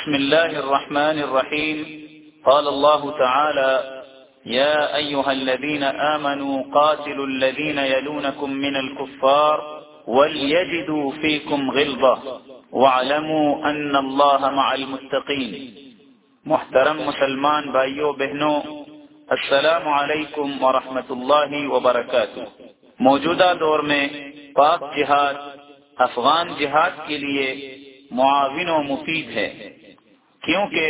بسم الله الرحمن الرحيم. قال الله تعالى: يا أيها الذين آمنوا قاتلوا الذين يلونكم من الكفار وليجدوا فيكم غلظة واعلموا أن الله مع المتقين. محترم مسلمان بھائیوں بہنوں، السلام علیکم ورحمۃ اللہ وبرکاتہ۔ موجودہ دور میں پاک جہاد افغان جہاد کے لیے معاون و مفید ہے، کیونکہ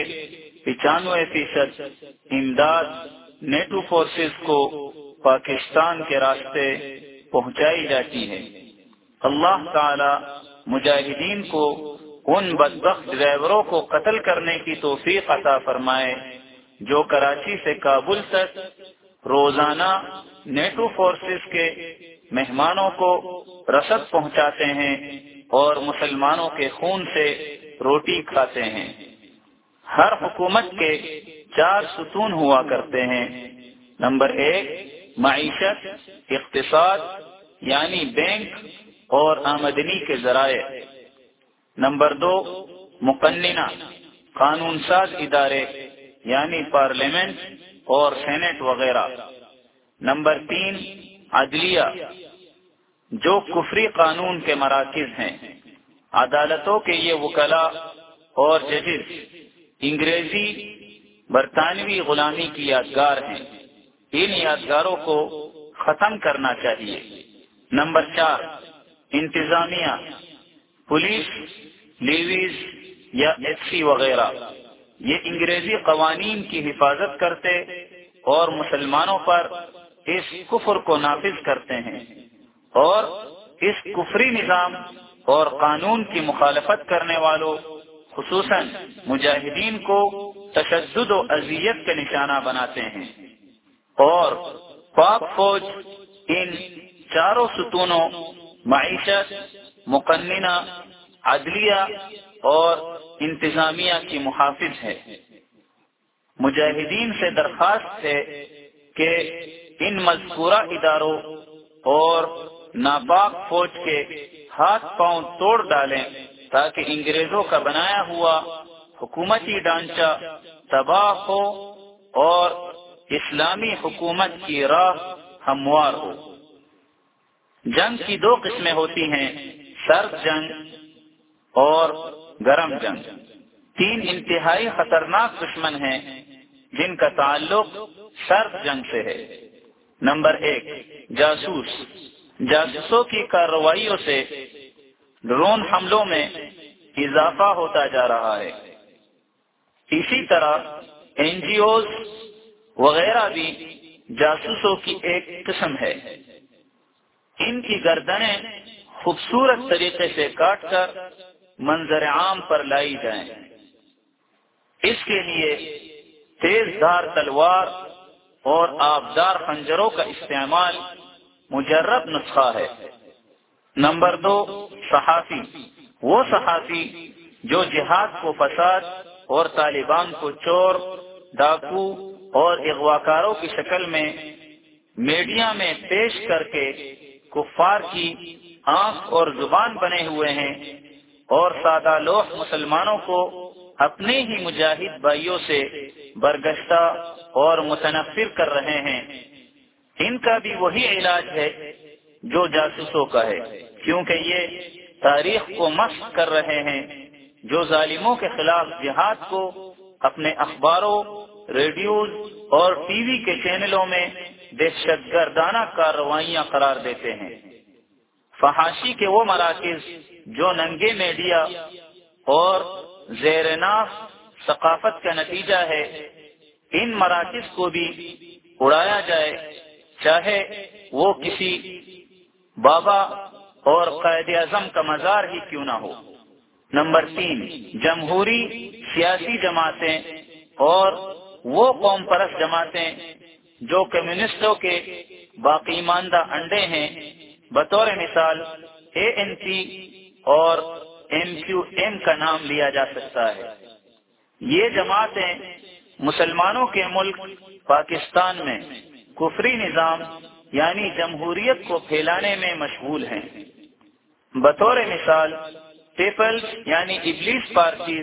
95% امداد نیٹو فورسز کو پاکستان کے راستے پہنچائی جاتی ہے۔ اللہ تعالی مجاہدین کو ان بدبخت ڈرائیوروں کو قتل کرنے کی توفیق عطا فرمائے جو کراچی سے کابل تک روزانہ نیٹو فورسز کے مہمانوں کو رسد پہنچاتے ہیں اور مسلمانوں کے خون سے روٹی کھاتے ہیں۔ ہر حکومت کے 4 ستون ہوا کرتے ہیں۔ نمبر 1 معیشت، اقتصاد یعنی بینک اور آمدنی کے ذرائع۔ نمبر 2 مقننہ، قانون ساز ادارے یعنی پارلیمنٹ اور سینٹ وغیرہ۔ نمبر 3 عدلیہ، جو کفری قانون کے مراکز ہیں۔ عدالتوں کے یہ وکلاء اور ججز انگریزی برطانوی غلامی کی یادگار ہیں، ان یادگاروں کو ختم کرنا چاہیے۔ نمبر 4 انتظامیہ، پولیس، لیویز یا ایس سی وغیرہ، یہ انگریزی قوانین کی حفاظت کرتے اور مسلمانوں پر اس کفر کو نافذ کرتے ہیں، اور اس کفری نظام اور قانون کی مخالفت کرنے والوں خصوصاً مجاہدین کو تشدد و اذیت کا نشانہ بناتے ہیں۔ اور پاک فوج ان 4 ستونوں معیشت، مقننہ، عدلیہ اور انتظامیہ کی محافظ ہے۔ مجاہدین سے درخواست ہے کہ ان مذکورہ اداروں اور ناپاک فوج کے ہاتھ پاؤں توڑ ڈالیں تاکہ انگریزوں کا بنایا ہوا حکومتی ڈھانچہ تباہ ہو اور اسلامی حکومت کی راہ ہموار ہو۔ جنگ کی 2 قسمیں ہوتی ہیں، سرد جنگ اور گرم جنگ۔ 3 انتہائی خطرناک دشمن ہیں جن کا تعلق سرد جنگ سے ہے۔ نمبر 1 جاسوس، جاسوسوں کی کارروائیوں سے ڈرون حملوں میں اضافہ ہوتا جا رہا ہے۔ اسی طرح این جی اوز وغیرہ بھی جاسوسوں کی ایک قسم ہے۔ ان کی گردنیں خوبصورت طریقے سے کاٹ کر منظر عام پر لائی جائیں۔ اس کے لیے تیز دھار تلوار اور آبدار خنجروں کا استعمال مجرب نسخہ ہے۔ نمبر 2 صحافی، وہ صحافی جو جہاد کو فساد اور طالبان کو چور، ڈاکو اور اغواکاروں کی شکل میں میڈیا میں پیش کر کے کفار کی آنکھ اور زبان بنے ہوئے ہیں اور سادہ لوح مسلمانوں کو اپنے ہی مجاہد بھائیوں سے برگشتہ اور متنفر کر رہے ہیں۔ ان کا بھی وہی علاج ہے جو جاسوسوں کا ہے، کیونکہ یہ تاریخ کو مسخ کر رہے ہیں جو ظالموں کے خلاف جہاد کو اپنے اخباروں، ریڈیوز اور ٹی وی کے چینلوں میں دہشت گردانہ کارروائیاں قرار دیتے ہیں۔ فحاشی کے وہ مراکز جو ننگے میڈیا اور زیر ناف ثقافت کا نتیجہ ہے، ان مراکز کو بھی اڑایا جائے، چاہے وہ کسی بابا اور قائد اعظم کا مزار ہی کیوں نہ ہو۔ نمبر 3 جمہوری سیاسی جماعتیں اور وہ قوم پرست جماعتیں جو کمیونسٹوں کے باقی ماندہ انڈے ہیں، بطور مثال اے این پی اور ایم کیو ایم کا نام لیا جا سکتا ہے۔ یہ جماعتیں مسلمانوں کے ملک پاکستان میں کفری نظام یعنی جمہوریت کو پھیلانے میں مشغول ہیں۔ بطور مثال پیپلز یعنی ابلیس پارٹیز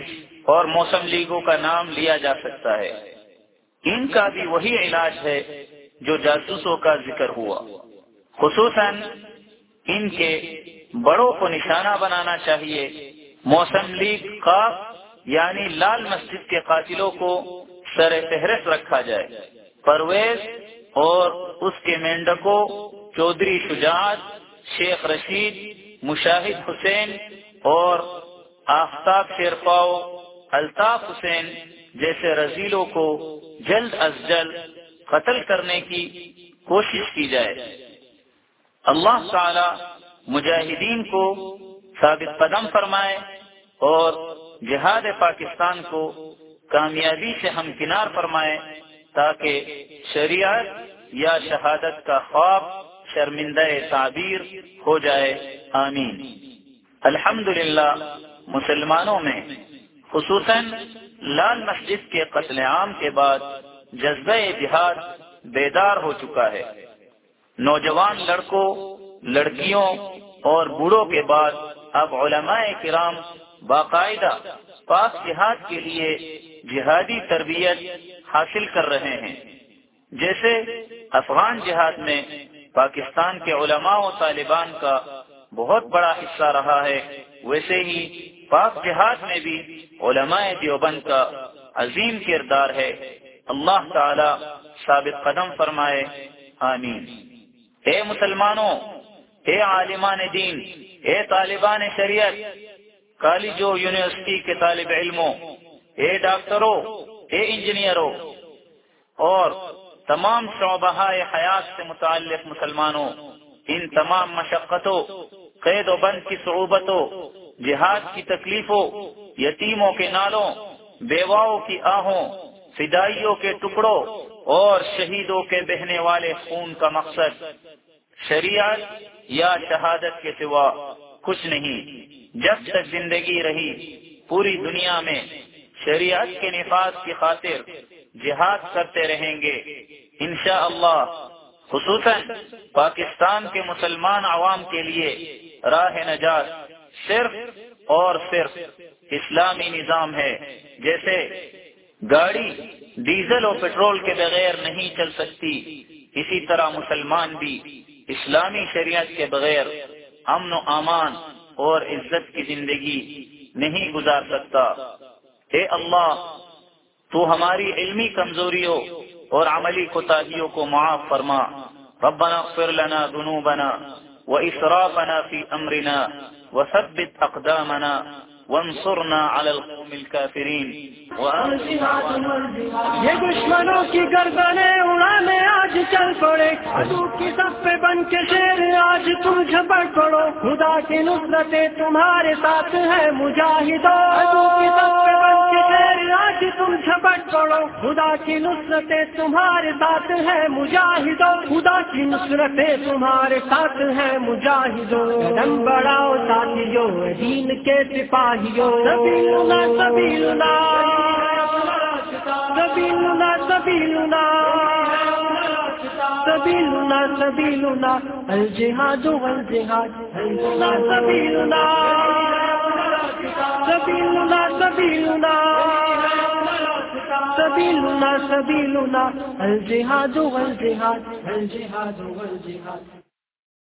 اور موسم لیگوں کا نام لیا جا سکتا ہے۔ ان کا بھی وہی علاج ہے جو جاسوسوں کا ذکر ہوا۔ خصوصاً ان کے بڑوں کو نشانہ بنانا چاہیے۔ موسم لیگ قاف یعنی لال مسجد کے قاتلوں کو سر فہرست رکھا جائے۔ پرویز اور اس کے مینڈکوں چودھری شجاعت، شیخ رشید، مشاہد حسین اور آفتاب شیرپاؤ، الطاف حسین جیسے رذیلوں کو جلد از جلد قتل کرنے کی کوشش کی جائے۔ اللہ تعالی مجاہدین کو ثابت قدم فرمائے اور جہاد پاکستان کو کامیابی سے ہمکنار فرمائے تاکہ شریعت یا شہادت کا خواب شرمندہ تعبیر ہو جائے۔ آمین۔ الحمدللہ مسلمانوں میں خصوصاً لال مسجد کے قتل عام کے بعد جذبہ جہاد بیدار ہو چکا ہے۔ نوجوان لڑکوں، لڑکیوں اور بوڑھوں کے بعد اب علماء کرام باقاعدہ پاک جہاد کے لیے جہادی تربیت حاصل کر رہے ہیں۔ جیسے افغان جہاد میں پاکستان کے علماء و طالبان کا بہت بڑا حصہ رہا ہے، ویسے ہی پاک جہاد میں بھی علماء دیوبند کا عظیم کردار ہے۔ اللہ تعالی ثابت قدم فرمائے۔ آمین۔ اے مسلمانوں، اے عالمان دین، اے طالبان شریعت، کالجوں یونیورسٹی کے طالب علموں، اے ڈاکٹروں، اے انجینئروں اور تمام شعبہ حیات سے متعلق مسلمانوں، ان تمام مشقتوں، قید و بند کی صعوبتوں، جہاد کی تکلیفوں، یتیموں کے نالوں، بیواؤں کی آہوں، فدائیوں کے ٹکڑوں اور شہیدوں کے بہنے والے خون کا مقصد شریعت یا شہادت کے سوا کچھ نہیں۔ جب تک زندگی رہی پوری دنیا میں شریعت کے نفاذ کی خاطر جہاد کرتے رہیں گے انشاءاللہ۔ خصوصاً پاکستان کے مسلمان عوام کے لیے راہ نجات صرف اور صرف اسلامی نظام ہے۔ جیسے گاڑی ڈیزل اور پیٹرول کے بغیر نہیں چل سکتی، اسی طرح مسلمان بھی اسلامی شریعت کے بغیر امن و امان اور عزت کی زندگی نہیں گزار سکتا۔ اے اللہ، تو ہماری علمی کمزوریوں اور عملی کوتاہیوں کو معاف فرما۔ ربنا اغفر لنا ذنوبنا وإسرافنا في أمرنا وثبت أقدامنا وانصرنا على القوم الكافرين۔ یہ دشمنوں کی گردنیں اڑانے آج چل پڑے، عدو کی سب پہ بن کے شیر آج تم جھپٹ پڑو، خدا کی نصرتیں تمہارے ساتھ ہے مجاہدوں، عدو کی سب پہ بن کے شیر آج تم جھپٹ پڑو، خدا کی نصرتیں تمہارے ساتھ ہے مجاہدوں، خدا کی نصرتیں تمہارے ساتھ ہے مجاہدوں، قدم بڑھاؤ ساتھیوں دین کے سپاہیوں، سبیلنا سبیلنا سبیلنا سبیلنا سبیلنا سبیلنا الجہاد والجہاد، سبیلنا سبیلنا سبیلنا سبیلنا سبیلنا الجہاد والجہاد، الجہاد والجہاد۔